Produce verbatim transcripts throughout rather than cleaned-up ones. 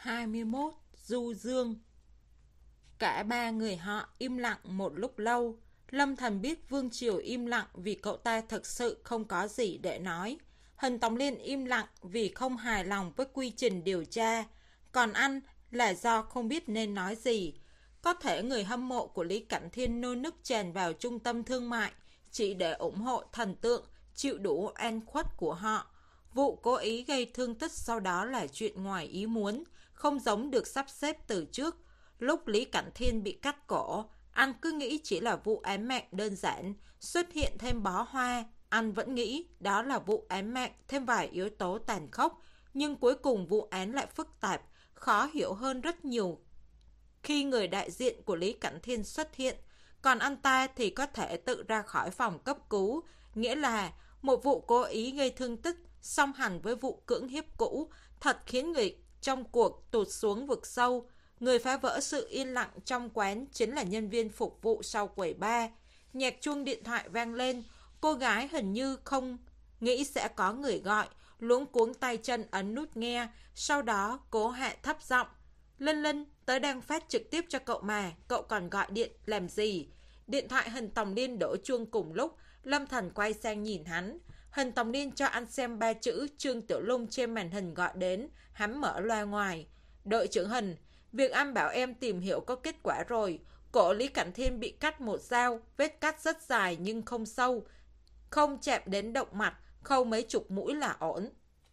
hai mươi mốt. Du Dương. Cả ba người họ im lặng một lúc lâu. Lâm Thần biết Vương Triều im lặng vì cậu ta thực sự không có gì để nói. Hình Tòng Liên im lặng vì không hài lòng với quy trình điều tra. Còn anh là do không biết nên nói gì. Có thể người hâm mộ của Lý Cảnh Thiên nô nức tràn vào trung tâm thương mại chỉ để ủng hộ thần tượng, chịu đủ oan khuất của họ. Vụ cố ý gây thương tích sau đó là chuyện ngoài ý muốn, không giống được sắp xếp từ trước. Lúc Lý Cảnh Thiên bị cắt cổ, anh cứ nghĩ chỉ là vụ ám mạng đơn giản, xuất hiện thêm bó hoa. Anh vẫn nghĩ đó là vụ ám mạng thêm vài yếu tố tàn khốc, nhưng cuối cùng vụ án lại phức tạp, khó hiểu hơn rất nhiều. Khi người đại diện của Lý Cảnh Thiên xuất hiện, còn anh ta thì có thể tự ra khỏi phòng cấp cứu, nghĩa là một vụ cố ý gây thương tích song hành với vụ cưỡng hiếp cũ, thật khiến người trong cuộc tụt xuống vực sâu. Người phá vỡ sự yên lặng trong quán chính là nhân viên phục vụ sau quầy bar. Nhạc chuông điện thoại vang lên, cô gái hình như không nghĩ sẽ có người gọi, luống cuống tay chân ấn nút nghe, sau đó cố hạ thấp giọng. Linh Linh, tớ đang phát trực tiếp cho cậu mà, cậu còn gọi điện làm gì? Điện thoại Hình Tòng Liên đổ chuông cùng lúc, Lâm Thần quay sang nhìn hắn. Hình Tòng Liên cho anh xem ba chữ Trương Tiểu Lung trên màn hình gọi đến, hắn mở loa ngoài. Đội trưởng Hình, việc anh bảo em tìm hiểu có kết quả rồi. Cổ Lý Cảnh Thiên bị cắt một dao, vết cắt rất dài nhưng không sâu, không chạm đến động mạch, khâu mấy chục mũi là ổn.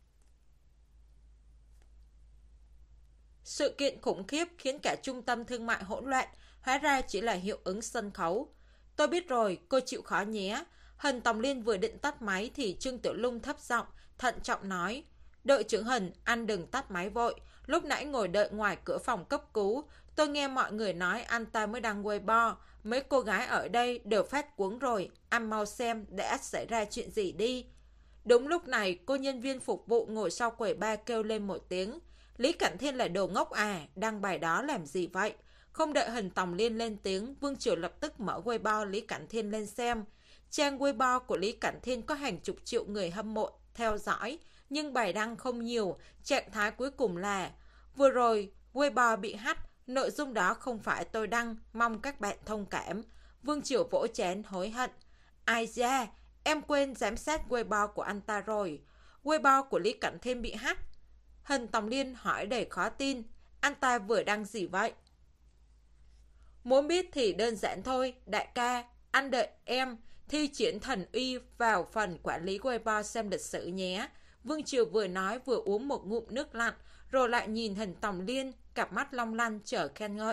Sự kiện khủng khiếp khiến cả trung tâm thương mại hỗn loạn, hóa ra chỉ là hiệu ứng sân khấu. Tôi biết rồi, cô chịu khó nhé. Hình Tòng Liên vừa định tắt máy thì Trương Tiểu Lung thấp giọng, thận trọng nói. Đội trưởng Hình, anh đừng tắt máy vội. Lúc nãy ngồi đợi ngoài cửa phòng cấp cứu, tôi nghe mọi người nói anh ta mới đăng Weibo. Mấy cô gái ở đây đều phát cuống rồi, anh mau xem đã xảy ra chuyện gì đi. Đúng lúc này, cô nhân viên phục vụ ngồi sau quầy bar kêu lên một tiếng. Lý Cảnh Thiên là đồ ngốc à, đăng bài đó làm gì vậy? Không đợi Hình Tòng Liên lên tiếng, Vương Triều lập tức mở Weibo Lý Cảnh Thiên lên xem. Trang Weibo của Lý Cảnh Thiên có hàng chục triệu người hâm mộ theo dõi, nhưng bài đăng không nhiều. Trạng thái cuối cùng là: vừa rồi Weibo bị hack, nội dung đó không phải tôi đăng, mong các bạn thông cảm. Vương Triều vỗ chén hối hận. Ai da, em quên giám sát Weibo của anh ta rồi. Weibo của Lý Cảnh Thiên bị hack. Hình Tòng Liên hỏi đầy khó tin. Anh ta vừa đăng gì vậy? Muốn biết thì đơn giản thôi, đại ca. Anh đợi em thi triển thần uy vào phần quản lý Weibo xem lịch sử nhé. Vương Triều vừa nói vừa uống một ngụm nước lạnh, rồi lại nhìn Hình Tòng Liên, cặp mắt long lanh chờ khen ngợi.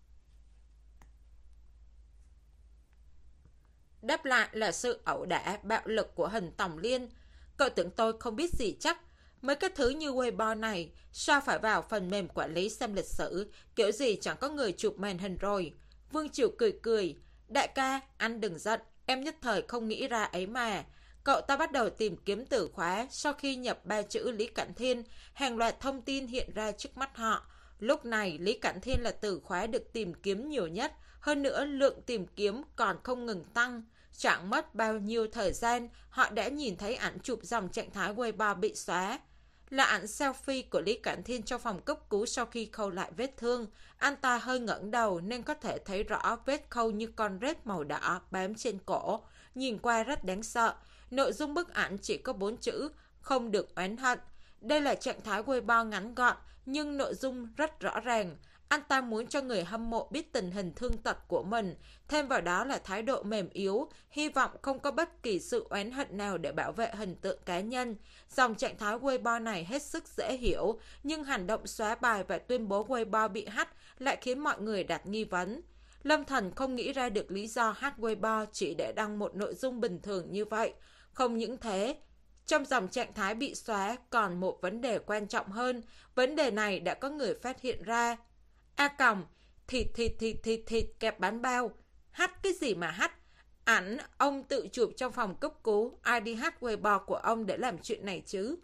Đáp lại là sự ẩu đả bạo lực của Hình Tòng Liên. Cậu tưởng tôi không biết gì chắc. Mấy cái thứ như Weibo này, sao phải vào phần mềm quản lý xem lịch sử, kiểu gì chẳng có người chụp màn hình rồi. Vương Triều cười cười. Đại ca, anh đừng giận, em nhất thời không nghĩ ra ấy mà. Cậu ta bắt đầu tìm kiếm từ khóa, sau khi nhập ba chữ Lý Cảnh Thiên, hàng loạt thông tin hiện ra trước mắt họ. Lúc này, Lý Cảnh Thiên là từ khóa được tìm kiếm nhiều nhất, hơn nữa lượng tìm kiếm còn không ngừng tăng. Chẳng mất bao nhiêu thời gian, họ đã nhìn thấy ảnh chụp dòng trạng thái Weibo bị xóa. Là ảnh selfie của Lý Cảnh Thiên trong phòng cấp cứu sau khi khâu lại vết thương. Anh ta hơi ngẩng đầu nên có thể thấy rõ vết khâu như con rết màu đỏ bám trên cổ. Nhìn qua rất đáng sợ. Nội dung bức ảnh chỉ có bốn chữ, không được oán hận. Đây là trạng thái Weibo ngắn gọn, nhưng nội dung rất rõ ràng. Anh ta muốn cho người hâm mộ biết tình hình thương tật của mình, thêm vào đó là thái độ mềm yếu, hy vọng không có bất kỳ sự oán hận nào để bảo vệ hình tượng cá nhân. Dòng trạng thái Weibo này hết sức dễ hiểu, nhưng hành động xóa bài và tuyên bố Weibo bị hack lại khiến mọi người đặt nghi vấn. Lâm Thần không nghĩ ra được lý do hack Weibo chỉ để đăng một nội dung bình thường như vậy. Không những thế, trong dòng trạng thái bị xóa còn một vấn đề quan trọng hơn. Vấn đề này đã có người phát hiện ra. A còng, thịt thịt thịt thịt thịt kẹp bánh bao. Hack cái gì mà hack? Ảnh ông tự chụp trong phòng cấp cứu, ai đi hack Weibo của ông để làm chuyện này chứ?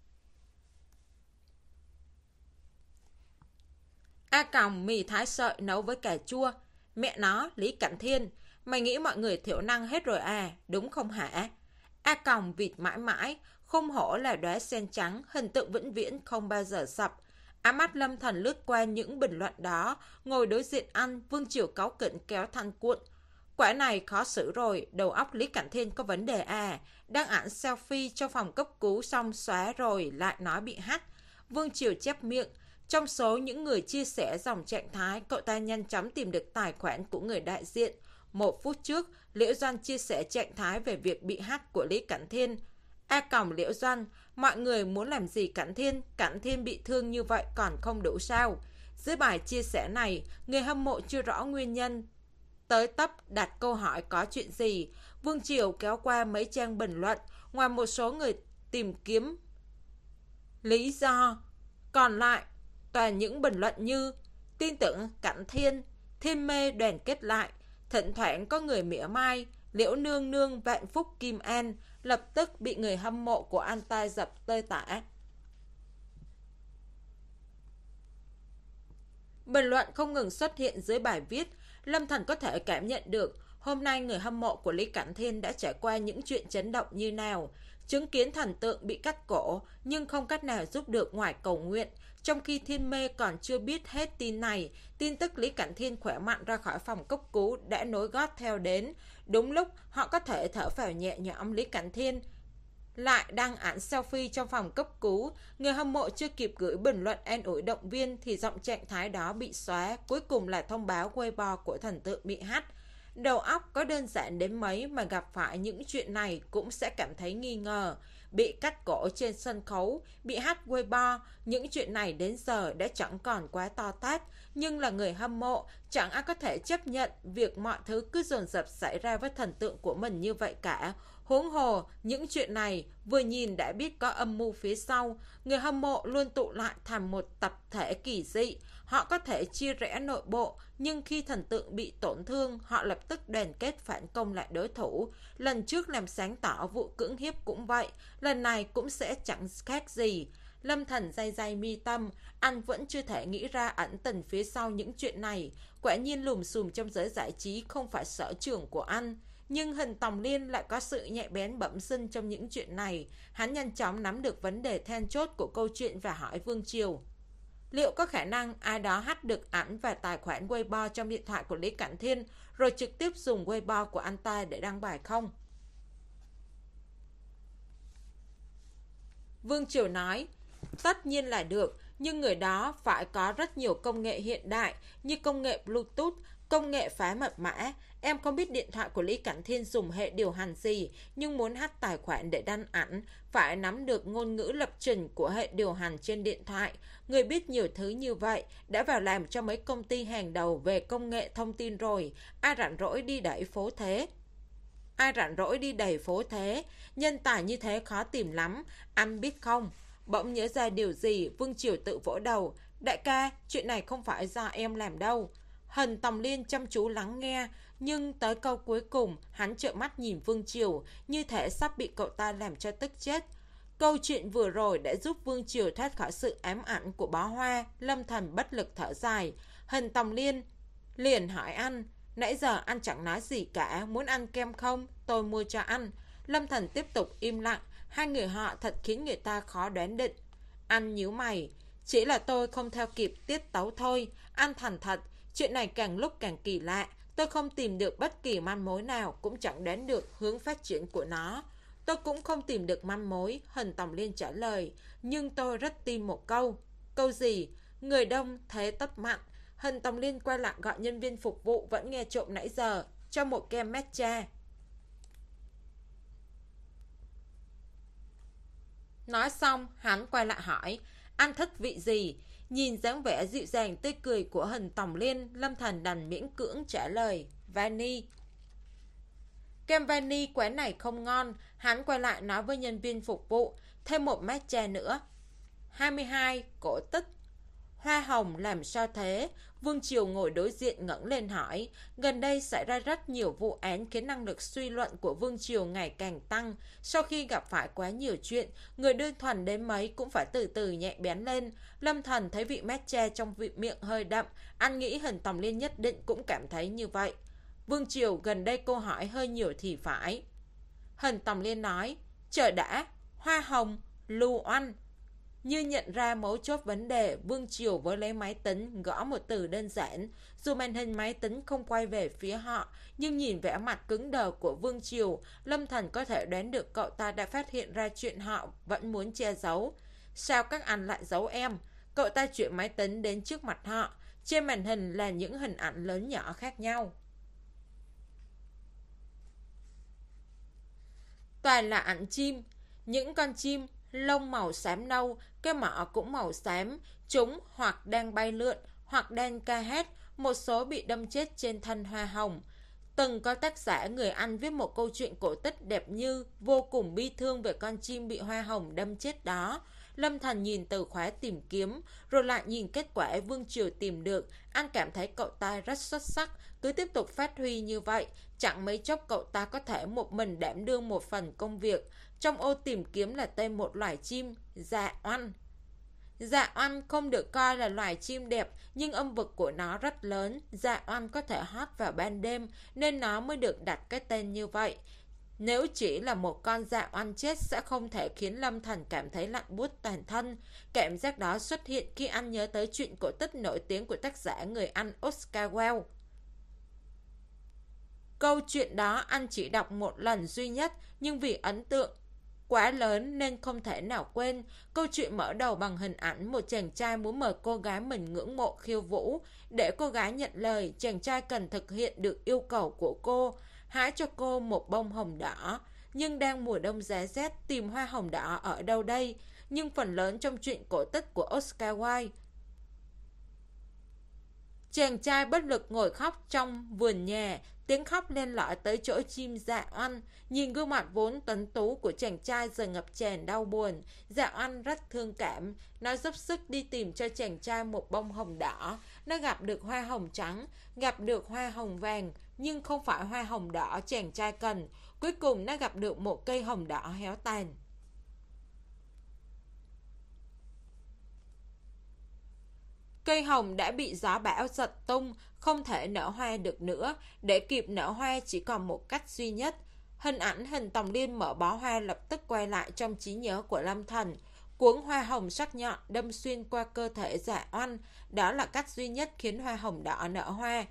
A còng, mì thái sợi nấu với cà chua. Mẹ nó, Lý Cảnh Thiên, mày nghĩ mọi người thiểu năng hết rồi à, đúng không hả? A còng vịt mãi mãi, không hổ là đóa sen trắng, hình tượng vĩnh viễn không bao giờ sập. Ám mắt Lâm Thần lướt qua những bình luận đó, ngồi đối diện anh, Vương Triều cáu kỉnh kéo thanh cuộn. Quả này khó xử rồi, đầu óc Lý Cảnh Thiên có vấn đề à. Đăng ảnh selfie cho phòng cấp cứu xong xóa rồi lại nói bị hack. Vương Triều chép miệng. Trong số những người chia sẻ dòng trạng thái, cậu ta nhanh chóng tìm được tài khoản của người đại diện. Một phút trước, Liễu Doanh chia sẻ trạng thái về việc bị hack của Lý Cảnh Thiên. A còng Liễu Doanh, mọi người muốn làm gì Cảnh Thiên? Cảnh Thiên bị thương như vậy còn không đủ sao? Dưới bài chia sẻ này, người hâm mộ chưa rõ nguyên nhân tới tấp đặt câu hỏi có chuyện gì. Vương Triều kéo qua mấy trang bình luận, ngoài một số người tìm kiếm lý do, còn lại toàn những bình luận như tin tưởng Cảnh Thiên, thiên mê đoàn kết lại, thỉnh thoảng có người mỉa mai, Liễu nương nương vạn phúc Kim An, lập tức bị người hâm mộ của anh ta dập tơi tả. Bình luận không ngừng xuất hiện dưới bài viết. Lâm Thần có thể cảm nhận được hôm nay người hâm mộ của Lý Cảnh Thiên đã trải qua những chuyện chấn động như nào. Chứng kiến thần tượng bị cắt cổ nhưng không cách nào giúp được ngoài cầu nguyện. Trong khi Thiên Mê còn chưa biết hết tin này, tin tức Lý Cảnh Thiên khỏe mạnh ra khỏi phòng cấp cứu đã nối gót theo đến. Đúng lúc họ có thể thở phào nhẹ nhõm, Lý Cảnh Thiên lại đăng ảnh selfie trong phòng cấp cứu. Người hâm mộ chưa kịp gửi bình luận an ủi động viên thì giọng trạng thái đó bị xóa. Cuối cùng là thông báo Weibo của thần tượng bị hack. Đầu óc có đơn giản đến mấy mà gặp phải những chuyện này cũng sẽ cảm thấy nghi ngờ. Bị cắt cổ trên sân khấu, bị hack Weibo, những chuyện này đến giờ đã chẳng còn quá to tát. Nhưng là người hâm mộ, chẳng ai có thể chấp nhận việc mọi thứ cứ dồn dập xảy ra với thần tượng của mình như vậy cả. Huống hồ, những chuyện này vừa nhìn đã biết có âm mưu phía sau. Người hâm mộ luôn tụ lại thành một tập thể kỳ dị. Họ có thể chia rẽ nội bộ, nhưng khi thần tượng bị tổn thương, họ lập tức đoàn kết phản công lại đối thủ. Lần trước làm sáng tỏ vụ cưỡng hiếp cũng vậy, lần này cũng sẽ chẳng khác gì. Lâm Thần day day mi tâm, anh vẫn chưa thể nghĩ ra ẩn tình phía sau những chuyện này. Quả nhiên lùm xùm trong giới giải trí không phải sở trường của anh. Nhưng Hình Tòng Liên lại có sự nhạy bén bẩm sinh trong những chuyện này. Hắn nhanh chóng nắm được vấn đề then chốt của câu chuyện và hỏi Vương Triều. Liệu có khả năng ai đó hack được ảnh và tài khoản Weibo trong điện thoại của Lý Cảnh Thiên rồi trực tiếp dùng Weibo của anh ta để đăng bài không? Vương Triều nói, tất nhiên là được, nhưng người đó phải có rất nhiều công nghệ hiện đại như công nghệ Bluetooth, công nghệ phá mật mã. Em không biết điện thoại của Lý Cảnh Thiên dùng hệ điều hành gì, nhưng muốn hack tài khoản để đăng ảnh, phải nắm được ngôn ngữ lập trình của hệ điều hành trên điện thoại. Người biết nhiều thứ như vậy, đã vào làm cho mấy công ty hàng đầu về công nghệ thông tin rồi, ai rảnh rỗi đi đẩy phố thế? Ai rảnh rỗi đi đầy phố thế? Nhân tài như thế khó tìm lắm, anh biết không? Bỗng nhớ ra điều gì, Vương Triều tự vỗ đầu. Đại ca, chuyện này không phải do em làm đâu. Hình Tòng Liên chăm chú lắng nghe, nhưng tới câu cuối cùng, hắn trợn mắt nhìn Vương Triều, như thể sắp bị cậu ta làm cho tức chết. Câu chuyện vừa rồi đã giúp Vương Triều thoát khỏi sự ám ảnh của bó hoa. Lâm Thần bất lực thở dài. Hình Tòng Liên liền hỏi anh, nãy giờ anh chẳng nói gì cả, muốn ăn kem không? Tôi mua cho anh. Lâm Thần tiếp tục im lặng. Hai người họ thật khiến người ta khó đoán định. Anh nhíu mày. Chỉ là tôi không theo kịp tiết tấu thôi. Anh thành thật. Chuyện này càng lúc càng kỳ lạ. Tôi không tìm được bất kỳ manh mối nào, cũng chẳng đoán được hướng phát triển của nó. Tôi cũng không tìm được manh mối, Hình Tòng Liên trả lời. Nhưng tôi rất tin một câu. Câu gì? Người đông thế tất mạnh. Hình Tòng Liên quay lại gọi nhân viên phục vụ vẫn nghe trộm nãy giờ, cho một kem matcha. Nói xong, hắn quay lại hỏi, anh thích vị gì? Nhìn dáng vẻ dịu dàng tươi cười của Hình Tòng Liên, Lâm Thần đành miễn cưỡng trả lời, vani. Kem vani quán này không ngon, hắn quay lại nói với nhân viên phục vụ, thêm một matcha nữa. hai mươi hai, cổ tích. Hoa hồng làm sao thế? Vương Triều ngồi đối diện ngẩng lên hỏi. Gần đây xảy ra rất nhiều vụ án khiến năng lực suy luận của Vương Triều ngày càng tăng. Sau khi gặp phải quá nhiều chuyện, người đơn thuần đến mấy cũng phải từ từ nhẹ bén lên. Lâm Thần thấy vị matcha trong vị miệng hơi đậm, anh nghĩ Hình Tòng Liên nhất định cũng cảm thấy như vậy. Vương Triều gần đây câu hỏi hơi nhiều thì phải. Hình Tòng Liên nói, trời đã, hoa hồng, lưu oanh. Như nhận ra mấu chốt vấn đề, Vương Triều với lấy máy tính gõ một từ đơn giản. Dù màn hình máy tính không quay về phía họ, nhưng nhìn vẻ mặt cứng đờ của Vương Triều, Lâm Thần có thể đoán được cậu ta đã phát hiện ra chuyện họ vẫn muốn che giấu. Sao các anh lại giấu em? Cậu ta chuyển máy tính đến trước mặt họ. Trên màn hình là những hình ảnh lớn nhỏ khác nhau. Toàn là ảnh chim. Những con chim lông màu xám nâu, cái mỏ cũng màu xám. Chúng hoặc đang bay lượn, hoặc đang ca hát. Một số bị đâm chết trên thân hoa hồng. Từng có tác giả người Anh viết một câu chuyện cổ tích đẹp như vô cùng bi thương về con chim bị hoa hồng đâm chết đó. Lâm Thần nhìn từ khóa tìm kiếm, rồi lại nhìn kết quả Vương Triều tìm được. Anh cảm thấy cậu ta rất xuất sắc, cứ tiếp tục phát huy như vậy. Chẳng mấy chốc cậu ta có thể một mình đảm đương một phần công việc. Trong ô tìm kiếm là tên một loài chim, dạ oanh. Dạ oanh không được coi là loài chim đẹp, nhưng âm vực của nó rất lớn. Dạ oanh có thể hót vào ban đêm, nên nó mới được đặt cái tên như vậy. Nếu chỉ là một con dạ oanh chết sẽ không thể khiến Lâm Thần cảm thấy lạnh buốt toàn thân. Cảm giác đó xuất hiện khi anh nhớ tới chuyện cổ tích nổi tiếng của tác giả người Anh Oscar Wilde. Câu chuyện đó anh chỉ đọc một lần duy nhất, nhưng vì ấn tượng quá lớn nên không thể nào quên. Câu chuyện mở đầu bằng hình ảnh một chàng trai muốn mời cô gái mình ngưỡng mộ khiêu vũ. Để cô gái nhận lời, chàng trai cần thực hiện được yêu cầu của cô, hái cho cô một bông hồng đỏ. Nhưng đang mùa đông giá rét, tìm hoa hồng đỏ ở đâu đây? Nhưng phần lớn trong chuyện cổ tích của Oscar Wilde, chàng trai bất lực ngồi khóc trong vườn nhà. Tiếng khóc len lỏi tới chỗ chim dạ oanh. Nhìn gương mặt vốn tuấn tú của chàng trai giờ ngập tràn đau buồn, dạ oanh rất thương cảm. Nó dốc sức đi tìm cho chàng trai một bông hồng đỏ. Nó gặp được hoa hồng trắng, gặp được hoa hồng vàng, nhưng không phải hoa hồng đỏ chàng trai cần. Cuối cùng nó gặp được một cây hồng đỏ héo tàn. Cây hồng đã bị gió bão giật tung, không thể nở hoa được nữa. Để kịp nở hoa chỉ còn một cách duy nhất. Hình ảnh Hình Tòng Liên mở bó hoa lập tức quay lại trong trí nhớ của Lâm Thần. Cuống hoa hồng sắc nhọn đâm xuyên qua cơ thể dạ oanh. Đó là cách duy nhất khiến hoa hồng đỏ nở hoa.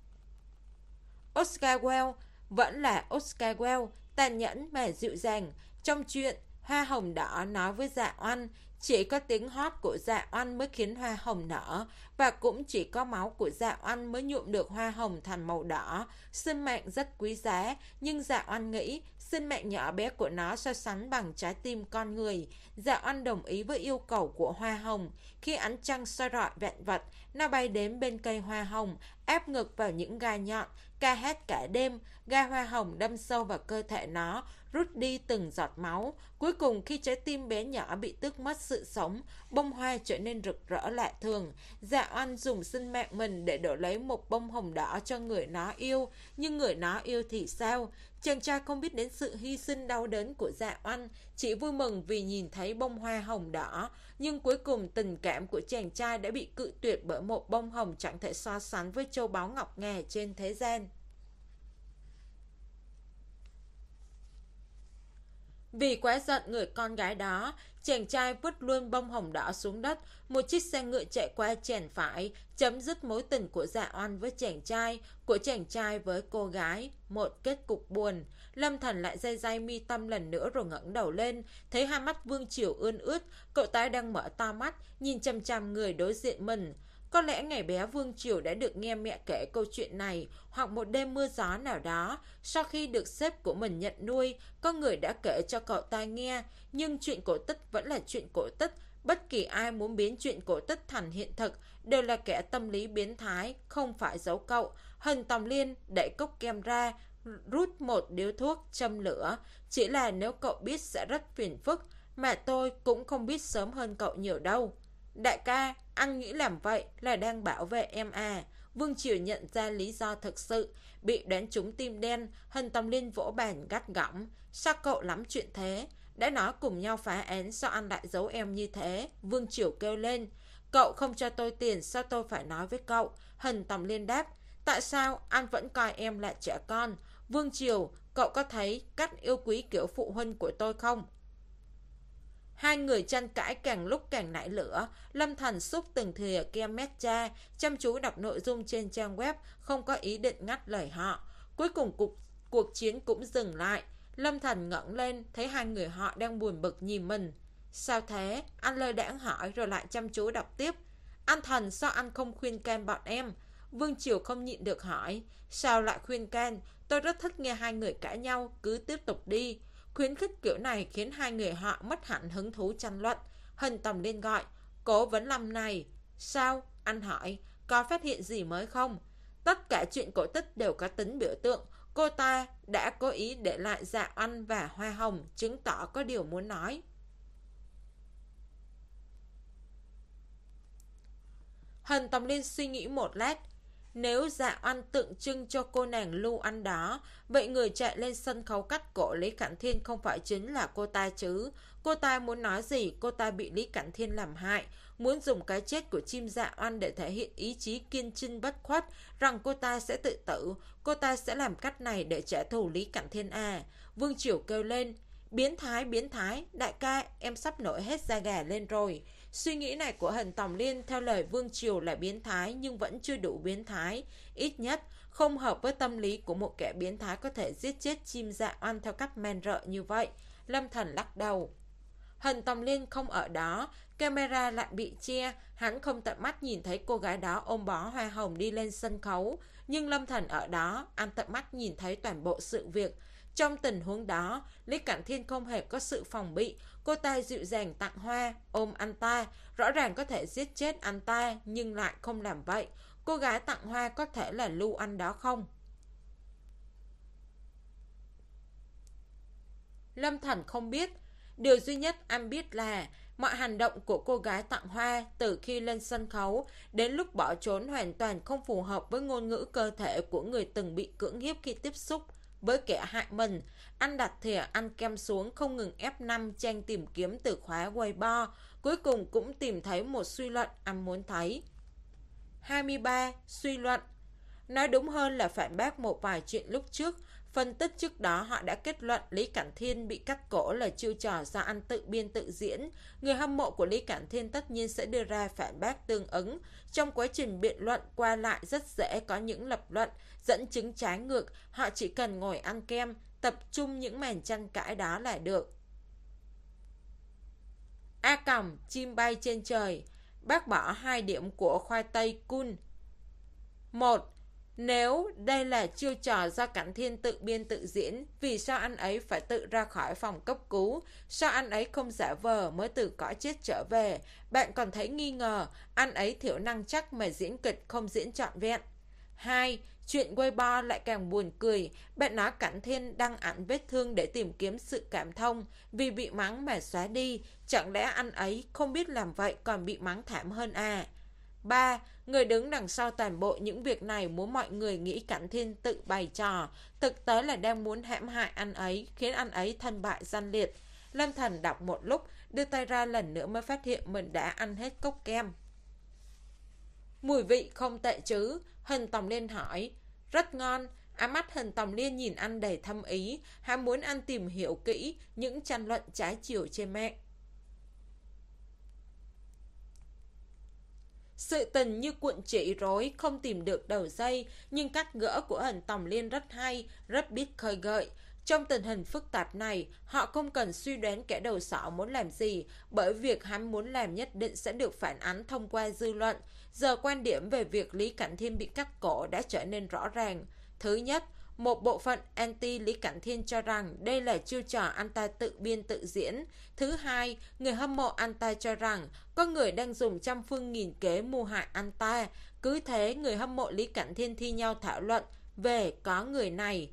Oscar Wilde vẫn là Oscar Wilde, tàn nhẫn mà dịu dàng. Trong chuyện, hoa hồng đỏ nói với dạ oanh, chỉ có tiếng hót của dạ oanh mới khiến hoa hồng nở, và cũng chỉ có máu của dạ oanh mới nhuộm được hoa hồng thành màu đỏ. Sinh mạng rất quý giá, nhưng dạ oanh nghĩ sinh mạng nhỏ bé của nó so sánh bằng trái tim con người. Dạ oanh đồng ý với yêu cầu của hoa hồng. Khi ánh trăng soi rọi vạn vật, nó bay đến bên cây hoa hồng, áp ngực vào những gai nhọn, ca hát cả đêm. Gai hoa hồng đâm sâu vào cơ thể nó, rút đi từng giọt máu. Cuối cùng khi trái tim bé nhỏ bị tước mất sự sống, bông hoa trở nên rực rỡ lạ thường. Dạ oanh dùng sinh mạng mình để đổi lấy một bông hồng đỏ cho người nó yêu. Nhưng người nó yêu thì sao? Chàng trai không biết đến sự hy sinh đau đớn của dạ oanh, chỉ vui mừng vì nhìn thấy bông hoa hồng đỏ. Nhưng cuối cùng tình cảm của chàng trai đã bị cự tuyệt bởi một bông hồng chẳng thể so sánh với châu báu ngọc ngà trên thế gian. Vì quá giận người con gái đó, chàng trai vứt luôn bông hồng đỏ xuống đất. Một chiếc xe ngựa chạy qua chèn phải, chấm dứt mối tình của dạ oanh với chàng trai, của chàng trai với cô gái. Một kết cục buồn. Lâm Thần lại day day mi tâm lần nữa rồi ngẩng đầu lên, thấy hai mắt Vương Triều ươn ướt. Cậu ta đang mở to mắt, nhìn chằm chằm người đối diện mình. Có lẽ ngày bé Vương Triều đã được nghe mẹ kể câu chuyện này, hoặc một đêm mưa gió nào đó, sau khi được sếp của mình nhận nuôi, có người đã kể cho cậu ta nghe. Nhưng chuyện cổ tích vẫn là chuyện cổ tích. Bất kỳ ai muốn biến chuyện cổ tích thành hiện thực đều là kẻ tâm lý biến thái, không phải giấu cậu. Hình Tòng Liên đẩy cốc kem ra, rút một điếu thuốc, châm lửa. Chỉ là nếu cậu biết sẽ rất phiền phức, mà tôi cũng không biết sớm hơn cậu nhiều đâu. Đại ca, anh nghĩ làm vậy là đang bảo vệ em à? Vương Triều nhận ra lý do thực sự. Bị đoán trúng tim đen, Hình Tòng Liên vỗ bàn gắt gỏng. Sao cậu lắm chuyện thế? Đã nói cùng nhau phá án, sao anh lại giấu em như thế? Vương Triều kêu lên. Cậu không cho tôi tiền, sao tôi phải nói với cậu? Hình Tòng Liên đáp. Tại sao anh vẫn coi em là trẻ con? Vương Triều, cậu có thấy cách yêu quý kiểu phụ huynh của tôi không? Hai người tranh cãi càng lúc càng nảy lửa. Lâm Thành xúc từng thìa kem matcha, chăm chú đọc nội dung trên trang web, không có ý định ngắt lời họ. Cuối cùng cuộc, cuộc chiến cũng dừng lại. Lâm Thành ngẩng lên, thấy hai người họ đang buồn bực nhìn mình. Sao thế? Anh lơ đãng hỏi rồi lại chăm chú đọc tiếp. Anh Thành, sao anh không khuyên can bọn em? Vương Triều không nhịn được hỏi. Sao lại khuyên can? Tôi rất thích nghe hai người cãi nhau, cứ tiếp tục đi. Khuyến khích kiểu này khiến hai người họ mất hẳn hứng thú tranh luận. Hình Tòng Liên gọi. Cố vấn Lâm này. Sao? Anh hỏi. Có phát hiện gì mới không? Tất cả chuyện cổ tích đều có tính biểu tượng. Cô ta đã cố ý để lại Dạ Oanh và Hoa Hồng, chứng tỏ có điều muốn nói. Hình Tòng Liên suy nghĩ một lát. Nếu Dạ Oanh tượng trưng cho cô nàng Lưu Anh đó, vậy người chạy lên sân khấu cắt cổ Lý Cảnh Thiên không phải chính là cô ta chứ? Cô ta muốn nói gì? Cô ta bị Lý Cảnh Thiên làm hại, muốn dùng cái chết của chim Dạ Oanh để thể hiện ý chí kiên trinh bất khuất, rằng cô ta sẽ tự tử. Cô ta sẽ làm cách này để trả thù Lý Cảnh Thiên à? Vương Triều kêu lên. Biến thái, biến thái, đại ca, em sắp nổi hết da gà lên rồi. Suy nghĩ này của Hình Tòng Liên theo lời Vương Triều là biến thái nhưng vẫn chưa đủ biến thái. Ít nhất, không hợp với tâm lý của một kẻ biến thái có thể giết chết chim Dạ Oanh theo cách man rợ như vậy. Lâm Thành lắc đầu. Hình Tòng Liên không ở đó, camera lại bị che, hắn không tận mắt nhìn thấy cô gái đó ôm bó hoa hồng đi lên sân khấu. Nhưng Lâm Thành ở đó, anh tận mắt nhìn thấy toàn bộ sự việc. Trong tình huống đó, Lý Cảnh Thiên không hề có sự phòng bị. Cô ta dịu dàng tặng hoa, ôm anh ta, rõ ràng có thể giết chết anh ta, nhưng lại không làm vậy. Cô gái tặng hoa có thể là Lưu Anh đó không? Lâm Thành không biết. Điều duy nhất anh biết là mọi hành động của cô gái tặng hoa từ khi lên sân khấu đến lúc bỏ trốn hoàn toàn không phù hợp với ngôn ngữ cơ thể của người từng bị cưỡng hiếp khi tiếp xúc với kẻ hại mình. Anh đặt thìa ăn kem xuống, không ngừng ép năm trang tìm kiếm từ khóa Weibo. Cuối cùng cũng tìm thấy một suy luận anh muốn thấy. hai mươi ba. Suy luận. Nói đúng hơn là phản bác một vài chuyện lúc trước. Phân tích trước đó họ đã kết luận Lý Cảnh Thiên bị cắt cổ là chiêu trò do anh tự biên tự diễn. Người hâm mộ của Lý Cảnh Thiên tất nhiên sẽ đưa ra phản bác tương ứng. Trong quá trình biện luận qua lại rất dễ có những lập luận, dẫn chứng trái ngược. Họ chỉ cần ngồi ăn kem, tập trung những màn tranh cãi đó là được. A còng, chim bay trên trời. Bác bỏ hai điểm của khoai tây Kun. Một. Nếu đây là chiêu trò do Cảnh Thiên tự biên tự diễn, vì sao anh ấy phải tự ra khỏi phòng cấp cứu? Sao anh ấy không giả vờ mới từ cõi chết trở về? Bạn còn thấy nghi ngờ, anh ấy thiểu năng chắc mà diễn kịch không diễn trọn vẹn. Hai. Chuyện Weibo lại càng buồn cười. Bạn nói Cảnh Thiên đăng ảnh vết thương để tìm kiếm sự cảm thông, vì bị mắng mà xóa đi. Chẳng lẽ anh ấy không biết làm vậy còn bị mắng thảm hơn à? Ba. Người đứng đằng sau toàn bộ những việc này muốn mọi người nghĩ Cảnh Thiên tự bày trò, thực tế là đang muốn hãm hại anh ấy, khiến anh ấy thân bại danh liệt. Lâm Thành đọc một lúc, đưa tay ra lần nữa mới phát hiện mình đã ăn hết cốc kem. Mùi vị không tệ chứ? Hình Tòng Liên hỏi. Rất ngon. Ám mắt Hình Tòng Liên nhìn anh đầy thâm ý, hắn muốn anh tìm hiểu kỹ những tranh luận trái chiều trên mạng. Sự tình như cuộn chỉ rối, không tìm được đầu dây, nhưng cách gỡ của Hình Tòng Liên rất hay, rất biết khơi gợi. Trong tình hình phức tạp này, họ không cần suy đoán kẻ đầu sỏ muốn làm gì, bởi việc hắn muốn làm nhất định sẽ được phản ánh thông qua dư luận. Giờ quan điểm về việc Lý Cảnh Thiên bị cắt cổ đã trở nên rõ ràng. Thứ nhất, một bộ phận anti Lý Cảnh Thiên cho rằng đây là chiêu trò anh ta tự biên tự diễn. Thứ hai, người hâm mộ anh ta cho rằng có người đang dùng trăm phương nghìn kế mưu hại anh ta. Cứ thế, người hâm mộ Lý Cảnh Thiên thi nhau thảo luận về có người này.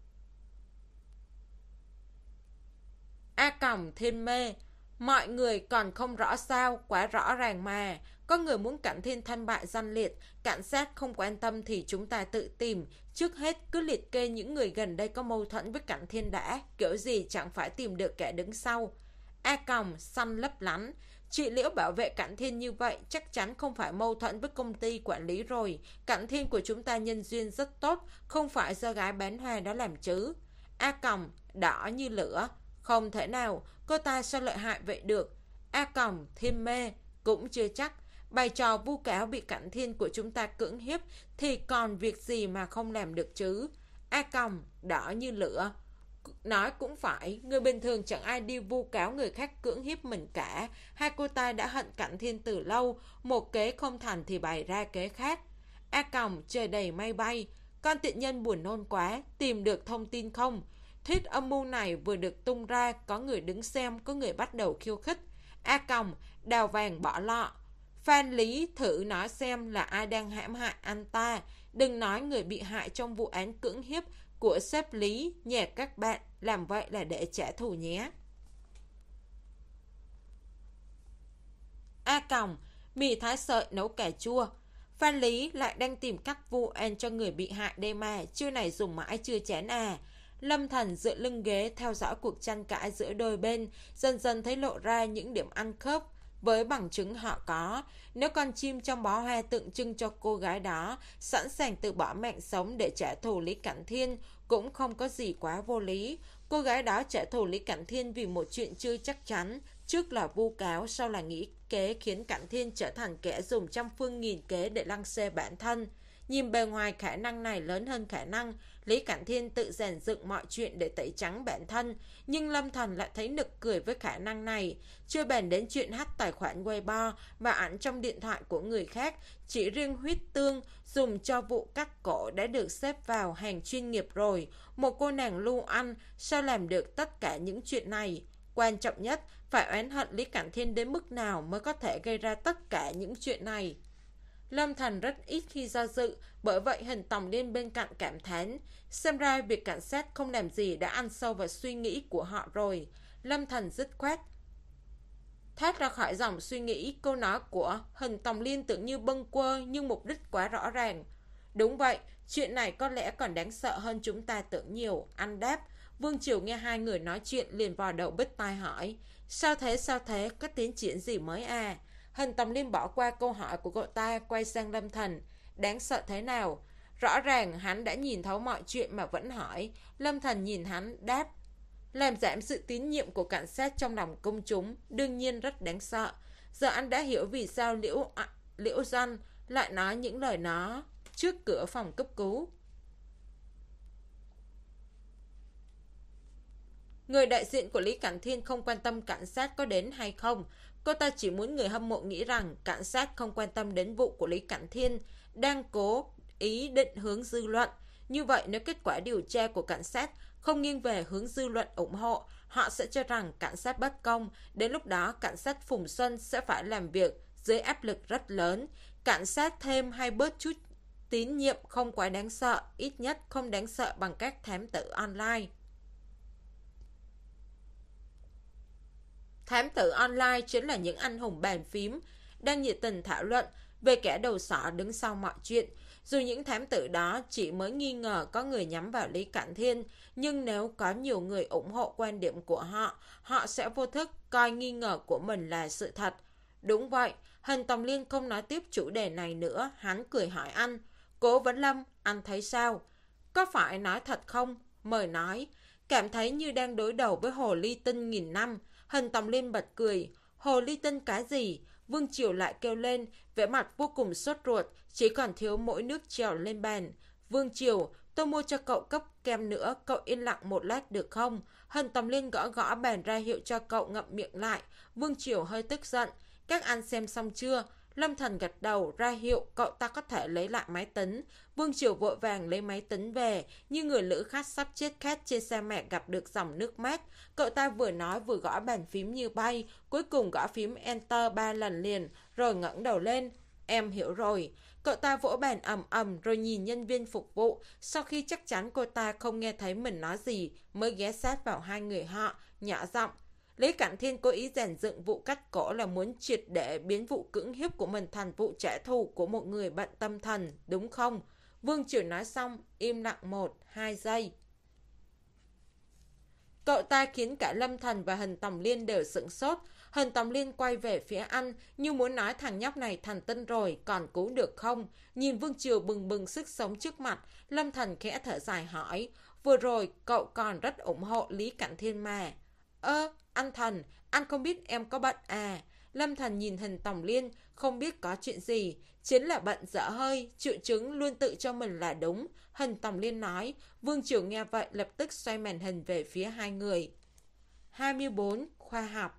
A còng Thiên mê. Mọi người còn không rõ sao? Quá rõ ràng mà. Có người muốn Cảnh Thiên thân bại danh liệt. Cảnh sát không quan tâm thì chúng ta tự tìm. Trước hết cứ liệt kê những người gần đây có mâu thuẫn với Cảnh Thiên đã. Kiểu gì chẳng phải tìm được kẻ đứng sau. A còng Xanh lấp lánh. Chị Liễu bảo vệ Cảnh Thiên như vậy chắc chắn không phải mâu thuẫn với công ty quản lý rồi. Cảnh Thiên của chúng ta nhân duyên rất tốt, không phải do gái bán hoa đó làm chứ. A còng Đỏ như lửa. Không thể nào, cô ta sao lợi hại vậy được? A Còng, Thiên Mê, cũng chưa chắc. Bài trò vu cáo bị Cảnh Thiên của chúng ta cưỡng hiếp thì còn việc gì mà không làm được chứ? A Còng, đỏ như lửa. Nói cũng phải, người bình thường chẳng ai đi vu cáo người khác cưỡng hiếp mình cả. Hai cô ta đã hận Cảnh Thiên từ lâu, một kế không thành thì bày ra kế khác. A Còng, trời đầy mây bay. Con tiện nhân buồn nôn quá, tìm được thông tin không? Thuyết âm mưu này vừa được tung ra, có người đứng xem, có người bắt đầu khiêu khích. A Còng, đào vàng bỏ lọ. Phan Lý thử nói xem là ai đang hãm hại anh ta. Đừng nói người bị hại trong vụ án cưỡng hiếp của sếp Lý, nhẹ các bạn, làm vậy là để trả thù nhé. A Còng, mì thái sợi nấu cà chua. Phan Lý lại đang tìm cách vu oan cho người bị hại đây mà, chiêu này dùng mãi chưa chán à. Lâm Thần dựa lưng ghế theo dõi cuộc tranh cãi giữa đôi bên, dần dần thấy lộ ra những điểm ăn khớp với bằng chứng họ có. Nếu con chim trong bó hoa tượng trưng cho cô gái đó sẵn sàng từ bỏ mạng sống để trả thù Lý Cảnh Thiên, cũng không có gì quá vô lý. Cô gái đó trả thù Lý Cảnh Thiên vì một chuyện chưa chắc chắn, trước là vu cáo, sau là nghĩ kế khiến Cảnh Thiên trở thành kẻ dùng trăm phương nghìn kế để lăng xê bản thân. Nhìn bề ngoài khả năng này lớn hơn khả năng, Lý Cảnh Thiên tự dàn dựng mọi chuyện để tẩy trắng bản thân, nhưng Lâm Thần lại thấy nực cười với khả năng này. Chưa bàn đến chuyện hack tài khoản Weibo và ảnh trong điện thoại của người khác, chỉ riêng huyết tương dùng cho vụ cắt cổ đã được xếp vào hàng chuyên nghiệp rồi. Một cô nàng lưu ăn sao làm được tất cả những chuyện này? Quan trọng nhất, phải oán hận Lý Cảnh Thiên đến mức nào mới có thể gây ra tất cả những chuyện này. Lâm Thần rất ít khi do dự, bởi vậy Hình Tòng Liên bên cạnh cảm thán. Xem ra việc cảnh sát không làm gì đã ăn sâu vào suy nghĩ của họ rồi. Lâm Thần dứt khoát thoát ra khỏi dòng suy nghĩ. Câu nói của Hình Tòng Liên tưởng như bâng quơ, nhưng mục đích quá rõ ràng. Đúng vậy, chuyện này có lẽ còn đáng sợ hơn chúng ta tưởng nhiều. Anh đáp. Vương Triều nghe hai người nói chuyện liền vò đầu bứt tai hỏi. Sao thế sao thế, có tiến triển gì mới à? Hình Tòng Liên bỏ qua câu hỏi của cậu ta, quay sang Lâm Thần. Đáng sợ thế nào? Rõ ràng hắn đã nhìn thấu mọi chuyện mà vẫn hỏi. Lâm Thần nhìn hắn, đáp. Làm giảm sự tín nhiệm của cảnh sát trong lòng công chúng, đương nhiên rất đáng sợ. Giờ anh đã hiểu vì sao Liễu, à, Liễu Doanh lại nói những lời nó trước cửa phòng cấp cứu. Người đại diện của Lý Cảnh Thiên không quan tâm cảnh sát có đến hay không. Cô ta chỉ muốn người hâm mộ nghĩ rằng cảnh sát không quan tâm đến vụ của Lý Cảnh Thiên, đang cố ý định hướng dư luận. Như vậy nếu kết quả điều tra của cảnh sát không nghiêng về hướng dư luận ủng hộ, họ sẽ cho rằng cảnh sát bất công. Đến lúc đó cảnh sát Phùng Xuân sẽ phải làm việc dưới áp lực rất lớn. Cảnh sát thêm hay bớt chút tín nhiệm không quá đáng sợ, ít nhất không đáng sợ bằng các thám tử online. Thám tử online chính là những anh hùng bàn phím đang nhiệt tình thảo luận về kẻ đầu sỏ đứng sau mọi chuyện. Dù những thám tử đó chỉ mới nghi ngờ có người nhắm vào Lý Cảnh Thiên, nhưng nếu có nhiều người ủng hộ quan điểm của họ, họ sẽ vô thức coi nghi ngờ của mình là sự thật. Đúng vậy, Hình Tòng Liên không nói tiếp chủ đề này nữa, hắn cười hỏi anh. Cố Vấn Lâm, anh thấy sao? Có phải nói thật không? Mời nói. Cảm thấy như đang đối đầu với hồ ly tinh nghìn năm. Hình Tòng Liên bật cười. Hồ ly tinh cái gì? Vương Triều lại kêu lên, vẻ mặt vô cùng sốt ruột, chỉ còn thiếu mỗi nước trèo lên bàn. Vương Triều, tôi mua cho cậu cốc kem nữa, cậu yên lặng một lát được không? Hình Tòng Liên gõ gõ bàn ra hiệu cho cậu ngậm miệng lại. Vương Triều hơi tức giận. Các anh xem xong chưa? Lâm Thần gật đầu ra hiệu cậu ta có thể lấy lại máy tính. Vương Triều vội vàng lấy máy tính về, như người lữ khách sắp chết khát trên xe mẹ gặp được dòng nước mát. Cậu ta vừa nói vừa gõ bàn phím như bay, cuối cùng gõ phím Enter ba lần liền, rồi ngẩng đầu lên. Em hiểu rồi. Cậu ta vỗ bàn ầm ầm rồi nhìn nhân viên phục vụ. Sau khi chắc chắn cô ta không nghe thấy mình nói gì, mới ghé sát vào hai người họ, nhỏ giọng. Lý Cảnh Thiên cố ý dàn dựng vụ cắt cổ là muốn triệt để biến vụ cưỡng hiếp của mình thành vụ trả thù của một người bệnh tâm thần, đúng không? Vương Triều nói xong, im lặng một, hai giây. Cậu ta khiến cả Lâm Thần và Hình Tòng Liên đều sửng sốt. Hình Tòng Liên quay về phía anh, như muốn nói thằng nhóc này thành tinh rồi, còn cứu được không? Nhìn Vương Triều bừng bừng sức sống trước mặt, Lâm Thần khẽ thở dài hỏi. Vừa rồi, cậu còn rất ủng hộ Lý Cảnh Thiên mà. Ơ, anh Thần, anh không biết em có bận à? Lâm Thần nhìn hình Tòng Liên, không biết có chuyện gì. Chính là bận dở hơi, triệu chứng luôn tự cho mình là đúng. Hình Tòng Liên nói. Vương Triều nghe vậy lập tức xoay màn hình về phía hai người. hai mươi bốn. Khoa học.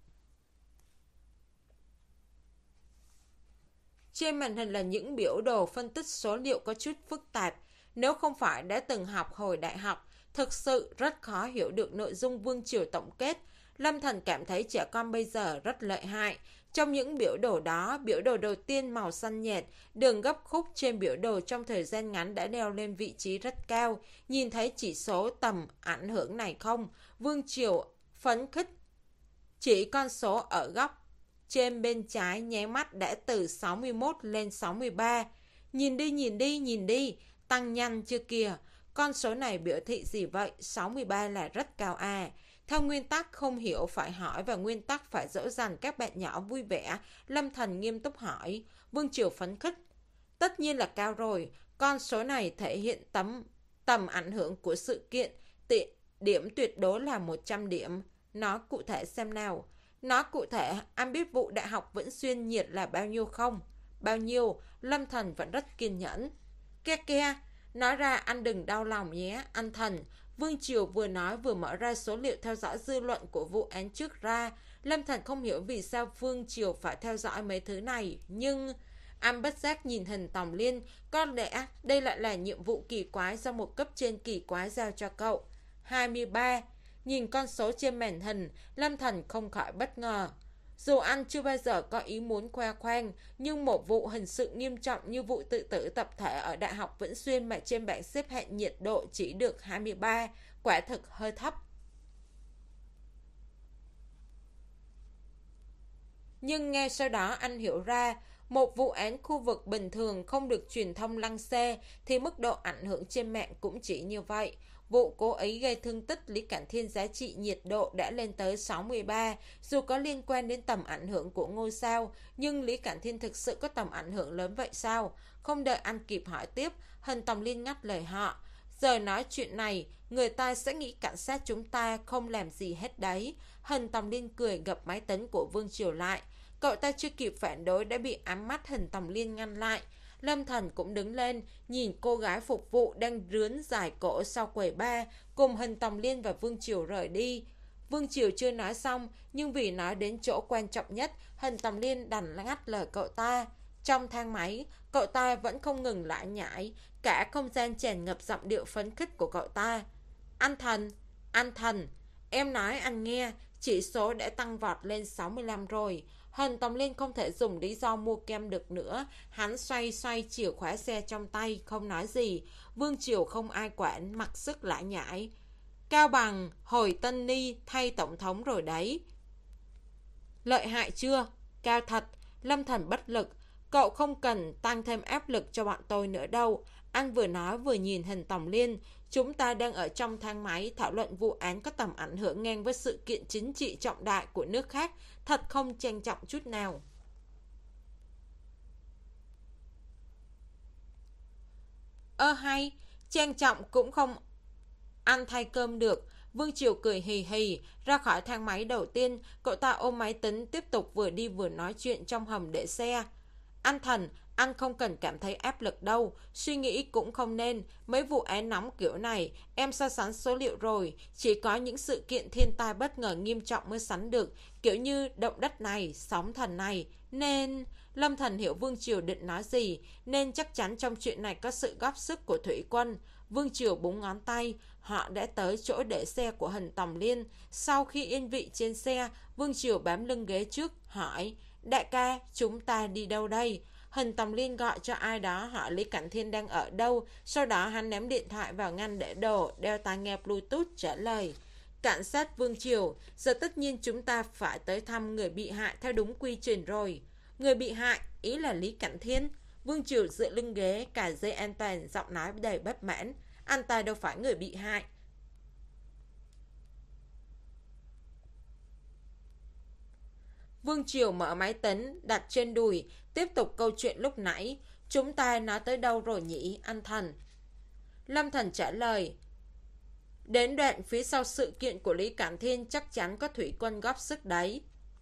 Trên màn hình là những biểu đồ phân tích số liệu có chút phức tạp. Nếu không phải đã từng học hồi đại học, thực sự rất khó hiểu được nội dung Vương Triều tổng kết. Lâm Thần cảm thấy trẻ con bây giờ rất lợi hại. Trong những biểu đồ đó, biểu đồ đầu tiên màu xanh nhạt, đường gấp khúc trên biểu đồ trong thời gian ngắn đã leo lên vị trí rất cao. Nhìn thấy chỉ số tầm ảnh hưởng này không? Vương Triều phấn khích. Chỉ con số ở góc trên bên trái nháy mắt đã từ sáu mươi mốt lên sáu mươi ba. Nhìn đi, nhìn đi, nhìn đi, tăng nhanh chưa kìa. Con số này biểu thị gì vậy? sáu mươi ba là rất cao à. Theo nguyên tắc không hiểu phải hỏi và nguyên tắc phải dỗ dành các bạn nhỏ vui vẻ, Lâm Thần nghiêm túc hỏi. Vương Triều phấn khích. Tất nhiên là cao rồi. Con số này thể hiện tấm tầm ảnh hưởng của sự kiện. Tiện điểm tuyệt đối là một trăm điểm. Nói cụ thể xem nào. Nói cụ thể, anh biết vụ Đại học Vĩnh Xuyên nhiệt là bao nhiêu không? Bao nhiêu? Lâm Thần vẫn rất kiên nhẫn. Ke ke, nói ra anh đừng đau lòng nhé, anh Thần. Vương Triều vừa nói vừa mở ra số liệu theo dõi dư luận của vụ án trước ra. Lâm Thần không hiểu vì sao Vương Triều phải theo dõi mấy thứ này. Nhưng anh bất giác nhìn hình Tòng Liên. Có lẽ đây lại là nhiệm vụ kỳ quái do một cấp trên kỳ quái giao cho cậu. hai mươi ba. Nhìn con số trên màn hình, Lâm Thần không khỏi bất ngờ. Dù anh chưa bao giờ có ý muốn khoe khoang, nhưng một vụ hình sự nghiêm trọng như vụ tự tử tập thể ở Đại học Vĩnh Xuyên mà trên bảng xếp hạng nhiệt độ chỉ được hai mươi ba, quả thực hơi thấp. Nhưng ngay sau đó anh hiểu ra, một vụ án khu vực bình thường không được truyền thông lăng xê thì mức độ ảnh hưởng trên mạng cũng chỉ như vậy. Vụ cố ý gây thương tích Lý Cảnh Thiên giá trị nhiệt độ đã lên tới sáu mươi ba. Dù có liên quan đến tầm ảnh hưởng của ngôi sao, nhưng Lý Cảnh Thiên thực sự có tầm ảnh hưởng lớn vậy sao? Không đợi anh kịp hỏi tiếp, Hình Tòng Liên ngắt lời họ. Giờ nói chuyện này, người ta sẽ nghĩ cảnh sát chúng ta không làm gì hết đấy. Hình Tòng Liên cười gập máy tính của Vương Triều lại. Cậu ta chưa kịp phản đối đã bị ám mắt Hình Tòng Liên ngăn lại. Lâm Thần cũng đứng lên, nhìn cô gái phục vụ đang rướn dài cổ sau quầy bar, cùng Hình Tòng Liên và Vương Triều rời đi. Vương Triều chưa nói xong, nhưng vì nói đến chỗ quan trọng nhất, Hình Tòng Liên đành ngắt lời cậu ta. Trong thang máy, cậu ta vẫn không ngừng lại nhảy, cả không gian tràn ngập giọng điệu phấn khích của cậu ta. Anh Thần, anh Thần, em nói anh nghe, chỉ số đã tăng vọt lên sáu mươi lăm rồi. Hình Tòng Liên không thể dùng lý do mua kem được nữa. Hắn xoay xoay chìa khóa xe trong tay, không nói gì. Vương Triều không ai quản, mặc sức lải nhải. Cao Bằng hồi Tân Ni thay tổng thống rồi đấy. Lợi hại chưa? Cao thật. Lâm Thần bất lực. Cậu không cần tăng thêm áp lực cho bọn tôi nữa đâu. Anh vừa nói vừa nhìn Hình Tòng Liên. Chúng ta đang ở trong thang máy thảo luận vụ án có tầm ảnh hưởng ngang với sự kiện chính trị trọng đại của nước khác. Thật không trang trọng chút nào. Ơ hay, trang trọng cũng không ăn thay cơm được. Vương Triều cười hì hì, ra khỏi thang máy đầu tiên, cậu ta ôm máy tính tiếp tục vừa đi vừa nói chuyện trong hầm để xe. Anh Thần, anh không cần cảm thấy áp lực đâu, suy nghĩ cũng không nên. Mấy vụ án nóng kiểu này, em so sánh số liệu rồi, chỉ có những sự kiện thiên tai bất ngờ nghiêm trọng mới sánh được, kiểu như động đất này, sóng thần này. Nên, Lâm Thần hiểu Vương Triều định nói gì, nên chắc chắn trong chuyện này có sự góp sức của thủy quân. Vương Triều búng ngón tay, họ đã tới chỗ để xe của Hình Tòng Liên. Sau khi yên vị trên xe, Vương Triều bám lưng ghế trước, hỏi, đại ca, chúng ta đi đâu đây? Hình Tòng Liên gọi cho ai đó hỏi Lý Cảnh Thiên đang ở đâu, sau đó hắn ném điện thoại vào ngăn để đồ, đeo tai nghe Bluetooth trả lời. Cảnh sát Vương Triều, giờ tất nhiên chúng ta phải tới thăm người bị hại theo đúng quy trình rồi. Người bị hại, ý là Lý Cảnh Thiên. Vương Triều dựa lưng ghế, cài dây an toàn, giọng nói đầy bất mãn. Anh ta đâu phải người bị hại. Vương Triều mở máy tính, đặt trên đùi, tiếp tục câu chuyện lúc nãy. Chúng ta nói tới đâu rồi nhỉ, anh Thần? Lâm Thần trả lời. Đến đoạn phía sau sự kiện của Lý Cản Thiên chắc chắn có thủy quân góp sức đấy.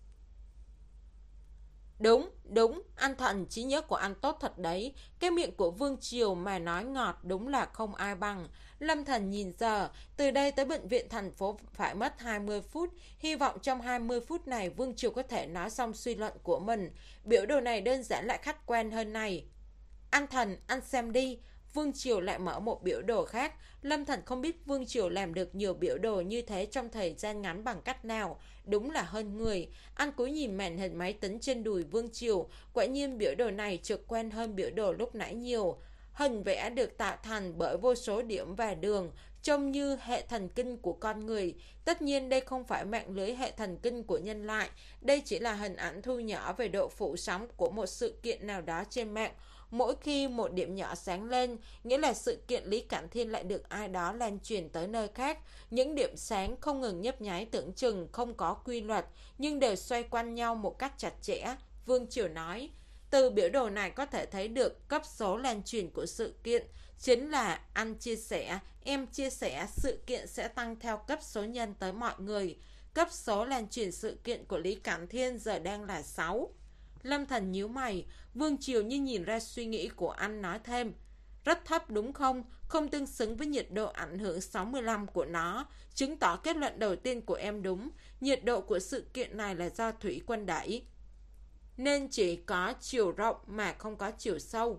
Đúng, đúng, anh Thần, trí nhớ của anh tốt thật đấy. Cái miệng của Vương Triều mà nói ngọt đúng là không ai bằng. Lâm Thần nhìn giờ, từ đây tới bệnh viện thành phố phải mất hai mươi phút. Hy vọng trong hai mươi phút này Vương Triều có thể nói xong suy luận của mình. Biểu đồ này đơn giản lại khách quan hơn này. Anh Thần, anh xem đi. Vương Triều lại mở một biểu đồ khác. Lâm Thần không biết Vương Triều làm được nhiều biểu đồ như thế trong thời gian ngắn bằng cách nào. Đúng là hơn người. Anh cúi nhìn màn hình máy tính trên đùi Vương Triều. Quả nhiên biểu đồ này trực quan hơn biểu đồ lúc nãy nhiều. Hình vẽ được tạo thành bởi vô số điểm và đường, trông như hệ thần kinh của con người. Tất nhiên đây không phải mạng lưới hệ thần kinh của nhân loại. Đây chỉ là hình ảnh thu nhỏ về độ phủ sóng của một sự kiện nào đó trên mạng. Mỗi khi một điểm nhỏ sáng lên, nghĩa là sự kiện Lý Cản Thiên lại được ai đó lan truyền tới nơi khác. Những điểm sáng không ngừng nhấp nháy tưởng chừng không có quy luật, nhưng đều xoay quanh nhau một cách chặt chẽ. Vương Triều nói, từ biểu đồ này có thể thấy được cấp số lan truyền của sự kiện. Chính là anh chia sẻ, em chia sẻ, sự kiện sẽ tăng theo cấp số nhân tới mọi người. Cấp số lan truyền sự kiện của Lý Cản Thiên giờ đang là sáu. Lâm Thần nhíu mày, Vương Triều như nhìn ra suy nghĩ của anh nói thêm. Rất thấp đúng không? Không tương xứng với nhiệt độ ảnh hưởng sáu mươi lăm của nó. Chứng tỏ kết luận đầu tiên của em đúng. Nhiệt độ của sự kiện này là do thủy quân đẩy, nên chỉ có chiều rộng mà không có chiều sâu.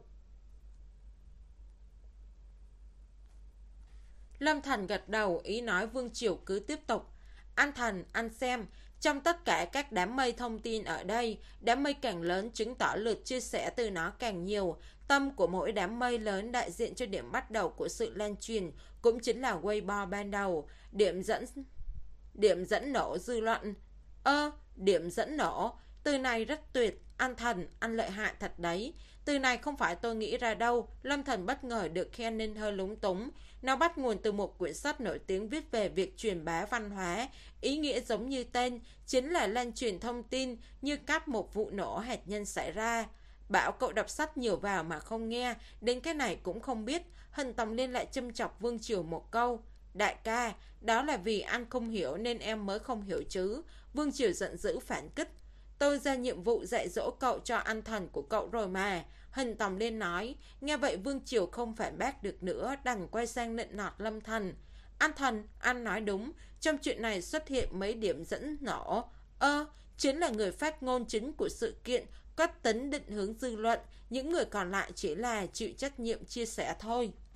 Lâm Thần gật đầu, ý nói Vương Triều cứ tiếp tục. Anh Thần, anh xem, trong tất cả các đám mây thông tin ở đây, đám mây càng lớn chứng tỏ lượt chia sẻ từ nó càng nhiều. Tâm của mỗi đám mây lớn đại diện cho điểm bắt đầu của sự lan truyền, cũng chính là Weibo ban đầu, điểm dẫn điểm dẫn nổ dư luận. Ơ, điểm dẫn nổ, từ này rất tuyệt, anh Thần, anh lợi hại thật đấy. Từ này không phải tôi nghĩ ra đâu. Lâm Thần bất ngờ được khen nên hơi lúng túng. Nó bắt nguồn từ một quyển sách nổi tiếng viết về việc truyền bá văn hóa. Ý nghĩa giống như tên, chính là lan truyền thông tin như cách một vụ nổ hạt nhân xảy ra. Bảo cậu đọc sách nhiều vào mà không nghe, đến cái này cũng không biết. Hình Tòng Liên lại châm chọc Vương Triều một câu. Đại ca, đó là vì anh không hiểu nên em mới không hiểu chứ. Vương Triều giận dữ phản kích. Tôi ra nhiệm vụ dạy dỗ cậu cho anh Thần của cậu rồi mà. Hình Tòng Liên nói. Nghe vậy Vương Triều không phản bác được nữa, đành quay sang nịnh nọt Lâm Thần. Anh Thần, anh nói đúng. Trong chuyện này xuất hiện mấy điểm dẫn nổ. Ơ, chính là người phát ngôn chính của sự kiện, có tính định hướng dư luận. Những người còn lại chỉ là chịu trách nhiệm chia sẻ thôi.